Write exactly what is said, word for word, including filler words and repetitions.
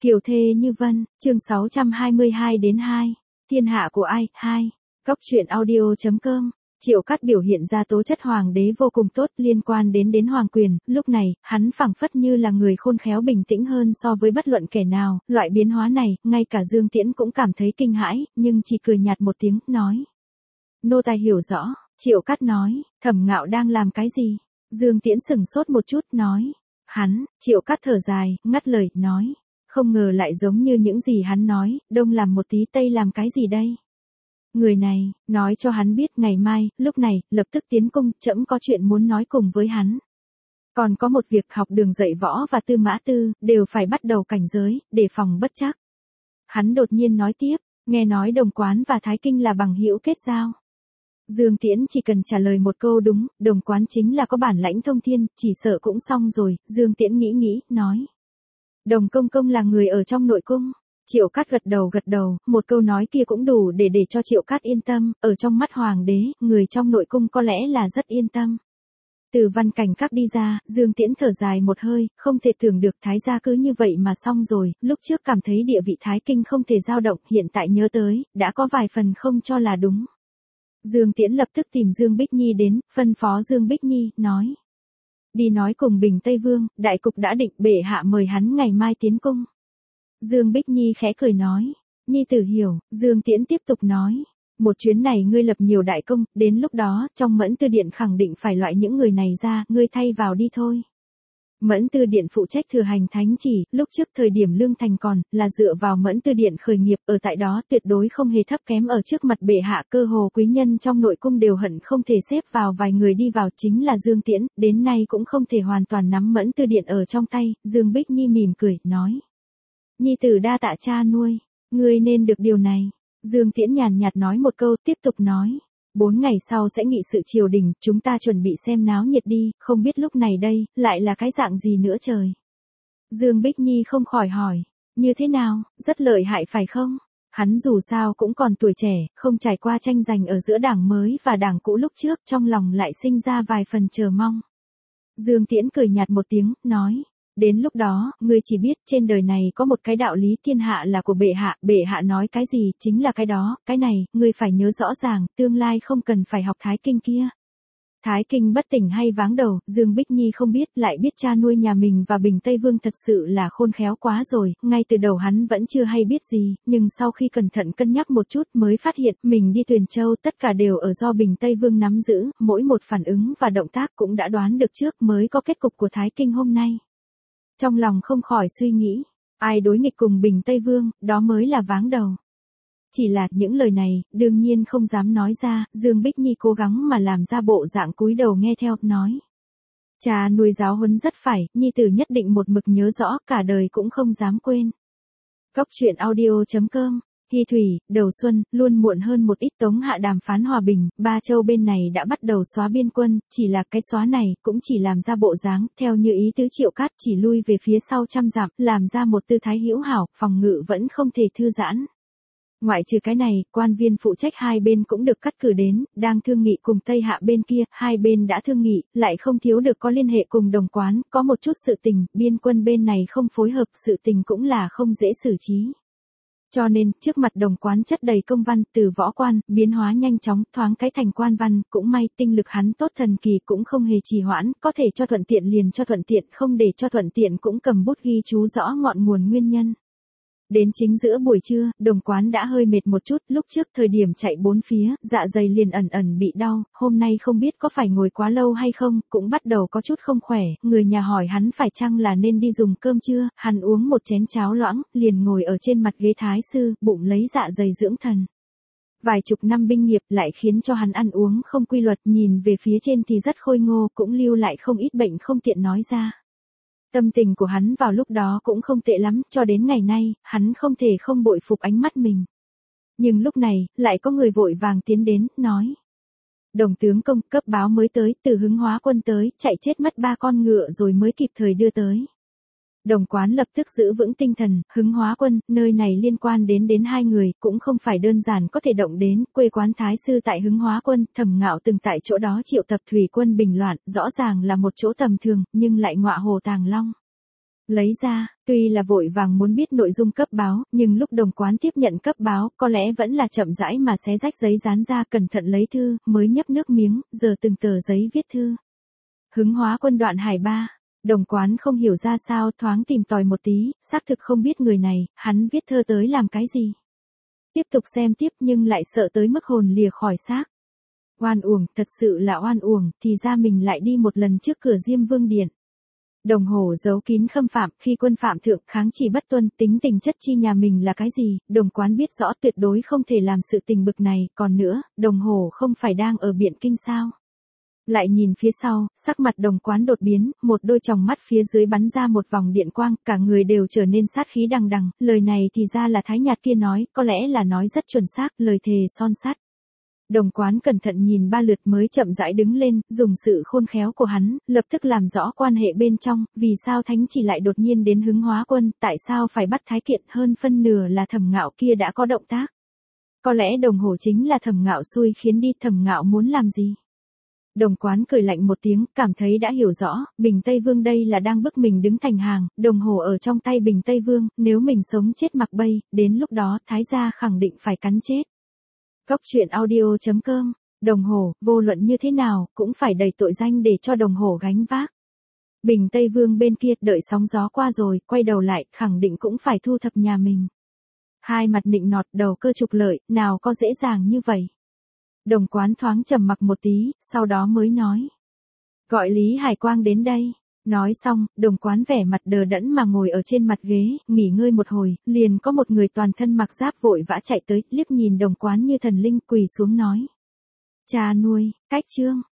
Kiều thê như vân, chương sáu trăm hai mươi hai đến hai. Thiên hạ của ai? hai. Góc truyện audio.com. Triệu Cát biểu hiện ra tố chất hoàng đế vô cùng tốt liên quan đến đến hoàng quyền, lúc này, hắn phảng phất như là người khôn khéo bình tĩnh hơn so với bất luận kẻ nào, loại biến hóa này, ngay cả Dương Tiễn cũng cảm thấy kinh hãi, nhưng chỉ cười nhạt một tiếng, nói. Nô tài hiểu rõ, Triệu Cát nói, Thẩm Ngạo đang làm cái gì? Dương Tiễn sững sốt một chút, nói. Hắn, Triệu Cát thở dài, ngắt lời, nói. Không ngờ lại giống như những gì hắn nói, đông làm một tí tây làm cái gì đây? Người này, nói cho hắn biết ngày mai, lúc này, lập tức tiến cung, trẫm có chuyện muốn nói cùng với hắn. Còn có một việc học đường dạy võ và tư mã tư, đều phải bắt đầu cảnh giới, để phòng bất trắc. Hắn đột nhiên nói tiếp, nghe nói Đồng Quán và Thái Kinh là bằng hữu kết giao. Dương Tiễn chỉ cần trả lời một câu đúng, Đồng Quán chính là có bản lãnh thông thiên, chỉ sợ cũng xong rồi, Dương Tiễn nghĩ nghĩ, nói. Đồng công công là người ở trong nội cung. Triệu Cát gật đầu gật đầu, một câu nói kia cũng đủ để để cho Triệu Cát yên tâm, ở trong mắt hoàng đế, người trong nội cung có lẽ là rất yên tâm. Từ Văn Cảnh Các đi ra, Dương Tiễn thở dài một hơi, không thể tưởng được Thái gia cứ như vậy mà xong rồi, lúc trước cảm thấy địa vị Thái Kinh không thể dao động, hiện tại nhớ tới, đã có vài phần không cho là đúng. Dương Tiễn lập tức tìm Dương Bích Nhi đến, phân phó Dương Bích Nhi, nói. Đi nói cùng Bình Tây Vương, đại cục đã định, bệ hạ mời hắn ngày mai tiến cung. Dương Bích Nhi khẽ cười nói. Nhi tử hiểu, Dương Tiễn tiếp tục nói. Một chuyến này ngươi lập nhiều đại công, đến lúc đó, trong Mẫn Tư Điện khẳng định phải loại những người này ra, ngươi thay vào đi thôi. Mẫn Tư Điện phụ trách thừa hành thánh chỉ, lúc trước thời điểm Lương Thành còn, là dựa vào Mẫn Tư Điện khởi nghiệp, ở tại đó tuyệt đối không hề thấp kém ở trước mặt bệ hạ, cơ hồ quý nhân trong nội cung đều hận không thể xếp vào vài người đi vào, chính là Dương Tiễn, đến nay cũng không thể hoàn toàn nắm Mẫn Tư Điện ở trong tay. Dương Bích Nhi mỉm cười, nói. Nhi tử đa tạ cha nuôi, ngươi nên được điều này. Dương Tiễn nhàn nhạt nói một câu, tiếp tục nói. Bốn ngày sau sẽ nghị sự triều đình, chúng ta chuẩn bị xem náo nhiệt đi, không biết lúc này đây, lại là cái dạng gì nữa trời. Dương Bích Nhi không khỏi hỏi, như thế nào, rất lợi hại phải không? Hắn dù sao cũng còn tuổi trẻ, không trải qua tranh giành ở giữa đảng mới và đảng cũ lúc trước, trong lòng lại sinh ra vài phần chờ mong. Dương Tiễn cười nhạt một tiếng, nói. Đến lúc đó, ngươi chỉ biết trên đời này có một cái đạo lý thiên hạ là của bệ hạ, bệ hạ nói cái gì, chính là cái đó, cái này, ngươi phải nhớ rõ ràng, tương lai không cần phải học Thái Kinh kia. Thái Kinh bất tỉnh hay váng đầu, Dương Bích Nhi không biết, lại biết cha nuôi nhà mình và Bình Tây Vương thật sự là khôn khéo quá rồi, ngay từ đầu hắn vẫn chưa hay biết gì, nhưng sau khi cẩn thận cân nhắc một chút mới phát hiện mình đi Tuyền Châu tất cả đều ở do Bình Tây Vương nắm giữ, mỗi một phản ứng và động tác cũng đã đoán được trước mới có kết cục của Thái Kinh hôm nay. Trong lòng không khỏi suy nghĩ, ai đối nghịch cùng Bình Tây Vương, đó mới là váng đầu. Chỉ là những lời này, đương nhiên không dám nói ra, Dương Bích Nhi cố gắng mà làm ra bộ dạng cúi đầu nghe theo, nói. Cha nuôi giáo huấn rất phải, Nhi tử nhất định một mực nhớ rõ, cả đời cũng không dám quên. Góc truyện audio.com. Hy thủy, đầu xuân, luôn muộn hơn một ít Tống Hạ đàm phán hòa bình, Ba Châu bên này đã bắt đầu xóa biên quân, chỉ là cái xóa này, cũng chỉ làm ra bộ dáng, theo như ý tứ Triệu Cát chỉ lui về phía sau trăm dặm, làm ra một tư thái hữu hảo, phòng ngự vẫn không thể thư giãn. Ngoại trừ cái này, quan viên phụ trách hai bên cũng được cắt cử đến, đang thương nghị cùng Tây Hạ bên kia, hai bên đã thương nghị, lại không thiếu được có liên hệ cùng Đồng Quán, có một chút sự tình, biên quân bên này không phối hợp, sự tình cũng là không dễ xử trí. Cho nên, trước mặt Đồng Quán chất đầy công văn, từ võ quan, biến hóa nhanh chóng, thoáng cái thành quan văn, cũng may, tinh lực hắn tốt thần kỳ cũng không hề trì hoãn, có thể cho thuận tiện liền cho thuận tiện, không để cho thuận tiện cũng cầm bút ghi chú rõ ngọn nguồn nguyên nhân. Đến chính giữa buổi trưa, Đồng Quán đã hơi mệt một chút, lúc trước thời điểm chạy bốn phía, dạ dày liền ẩn ẩn bị đau, hôm nay không biết có phải ngồi quá lâu hay không, cũng bắt đầu có chút không khỏe, người nhà hỏi hắn phải chăng là nên đi dùng cơm trưa, hắn uống một chén cháo loãng, liền ngồi ở trên mặt ghế thái sư, bụng lấy dạ dày dưỡng thần. Vài chục năm binh nghiệp lại khiến cho hắn ăn uống không quy luật, nhìn về phía trên thì rất khôi ngô, cũng lưu lại không ít bệnh không tiện nói ra. Tâm tình của hắn vào lúc đó cũng không tệ lắm, cho đến ngày nay, hắn không thể không bội phục ánh mắt mình. Nhưng lúc này, lại có người vội vàng tiến đến, nói. Đồng tướng công, cấp báo mới tới, từ Hứng Hóa quân tới, chạy chết mất ba con ngựa rồi mới kịp thời đưa tới. Đồng Quán lập tức giữ vững tinh thần, Hứng Hóa quân, nơi này liên quan đến đến hai người, cũng không phải đơn giản có thể động đến, quê quán thái sư tại Hứng Hóa quân, Thẩm Ngạo từng tại chỗ đó triệu tập thủy quân bình loạn, rõ ràng là một chỗ tầm thường, nhưng lại ngọa hồ tàng long. Lấy ra, tuy là vội vàng muốn biết nội dung cấp báo, nhưng lúc đồng quán tiếp nhận cấp báo, có lẽ vẫn là chậm rãi mà xé rách giấy dán ra, cẩn thận lấy thư, mới nhấp nước miếng, giờ từng tờ giấy viết thư. Hứng hóa quân đoạn hải ba. Đồng quán không hiểu ra sao, thoáng tìm tòi một tí, xác thực không biết người này, hắn viết thơ tới làm cái gì. Tiếp tục xem tiếp nhưng lại sợ tới mức hồn lìa khỏi xác. Oan uổng, thật sự là oan uổng, thì ra mình lại đi một lần trước cửa Diêm Vương Điện. Đồng hồ giấu kín khâm phạm, khi quân phạm thượng kháng chỉ bất tuân, tính tình chất chi nhà mình là cái gì, đồng quán biết rõ tuyệt đối không thể làm sự tình bực này, còn nữa, đồng hồ không phải đang ở Biện Kinh sao. Lại nhìn phía sau, sắc mặt đồng quán đột biến, một đôi tròng mắt phía dưới bắn ra một vòng điện quang, cả người đều trở nên sát khí đằng đằng, lời này thì ra là Thái Nhạt kia nói, có lẽ là nói rất chuẩn xác, lời thề son sắt. Đồng quán cẩn thận nhìn ba lượt mới chậm rãi đứng lên, dùng sự khôn khéo của hắn, lập tức làm rõ quan hệ bên trong, vì sao Thánh chỉ lại đột nhiên đến Hứng hóa quân, tại sao phải bắt Thái Kiện, hơn phân nửa là Thẩm Ngạo kia đã có động tác. Có lẽ đồng hồ chính là Thẩm Ngạo xui khiến đi, Thẩm Ngạo muốn làm gì? Đồng quán cười lạnh một tiếng, cảm thấy đã hiểu rõ, Bình Tây Vương đây là đang bức mình đứng thành hàng, đồng hồ ở trong tay Bình Tây Vương, nếu mình sống chết mặc bay, đến lúc đó Thái gia khẳng định phải cắn chết. Góc truyện audio chấm com, đồng hồ, vô luận như thế nào, cũng phải đẩy tội danh để cho đồng hồ gánh vác. Bình Tây Vương bên kia đợi sóng gió qua rồi, quay đầu lại, khẳng định cũng phải thu thập nhà mình. Hai mặt nịnh nọt, đầu cơ trục lợi, nào có dễ dàng như vậy. Đồng quán thoáng trầm mặc một tí, sau đó mới nói. Gọi Lý Hải Quang đến đây. Nói xong, đồng quán vẻ mặt đờ đẫn mà ngồi ở trên mặt ghế, nghỉ ngơi một hồi, liền có một người toàn thân mặc giáp vội vã chạy tới, liếc nhìn đồng quán như thần linh, quỳ xuống nói. Cha nuôi, cách chương.